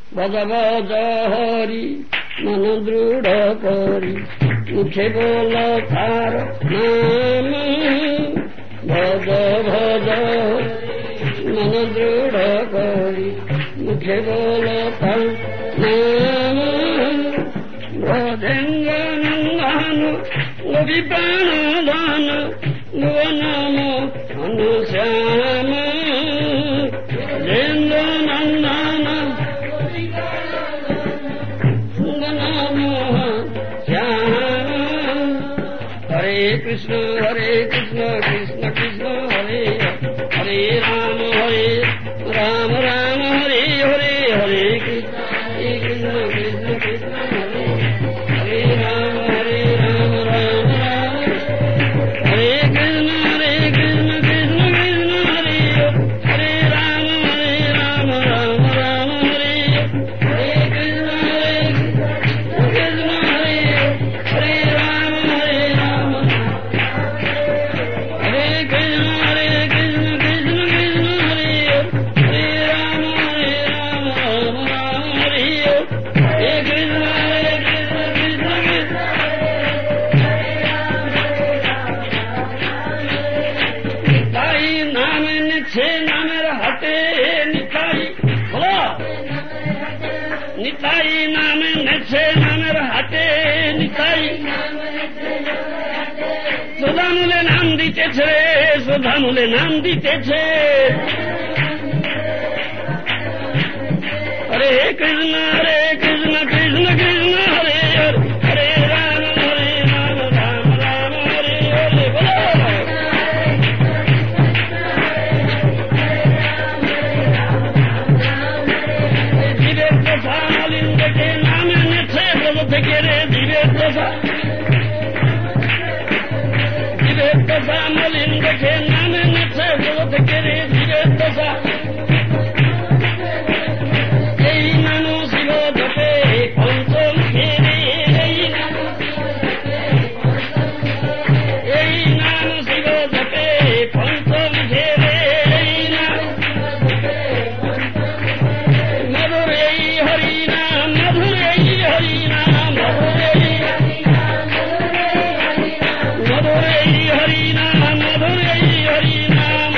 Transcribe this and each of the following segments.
भज भज हरि मन दृढ करी मुखे बोल तार नाम भज भज मन दृढ करी मुखे बोल तार नाम भजेन्द्र नन्दन गोपी प्राणदान भुवन अनुश्याम भजेन्द्र नन्दन हरे कृष्ण कृष्ण कृष्ण हरे हरे राम राम हरे हरे हरे कृष्ण कृष्ण कृष्ण हरे हरे राम राम राम हरे कृष्ण कृष्ण कृष्ण हरे हरे राम राम राम हरे हरे कृष्ण कृष्ण हरे हरे राम निताई नाम नछे नामेर हाटे निताई सुधामुले नाम दितेছে रे सुधामुले नाम दितेছে हरे कृष्ण कृष्ण कृष्ण हरे हरे राम राम राम हरे हरे मलिंग के नाम नचे बोध करे धीरे दशा यही नानो शिव जपे पंचम खेरे यही नाम शिव जपे पंचम खेरे मधुर यही हरि नाम मधुर यही हरि नाम मधुर यही हरि नाम मधुर यही हरि नाम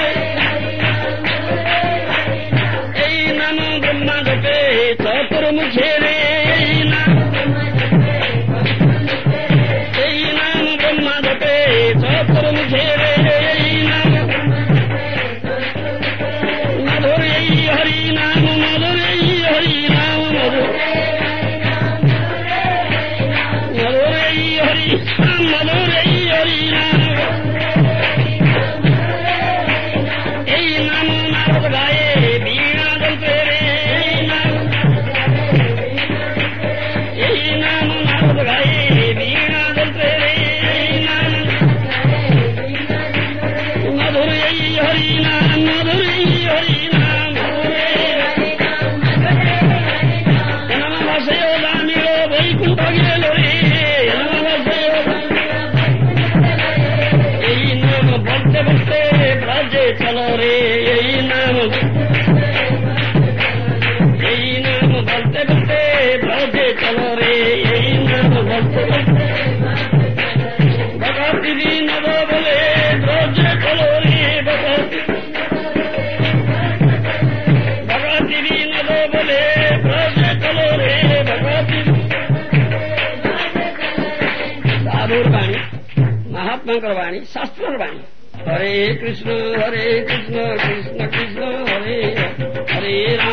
यही नाम ब्रह्मा जपे चतुर्मुखे रे यही नाम ब्रह्मा जपे चतुर्मुखे रे यही नाम मधुर यही हरि नाम मधुर यही हरि नाम मधुर यही हरि नाम मधुर यही हरि नाम यही नाम नारद गाए वीणा जलते रे यही नाम नारद गाए वीणा जलते रे मधुर यही हरि नाम मधुर यही हरि नाम नम भसयो दामिलो वैकुंठ गेलो रे बोलते बोलते ब्रजे चलो रे यही नाम बोलते बोलते ब्रजे चलो रे यही नाम बोलते बोलते भगवती जी नव बोले ब्रजे चलो रे भगवती जी नव बोले ब्रजे चलो रे भगवती साधुर वाणी महात्मा वाणी शास्त्र वाणी हरे कृष्ण कृष्ण कृष्ण हरे हरे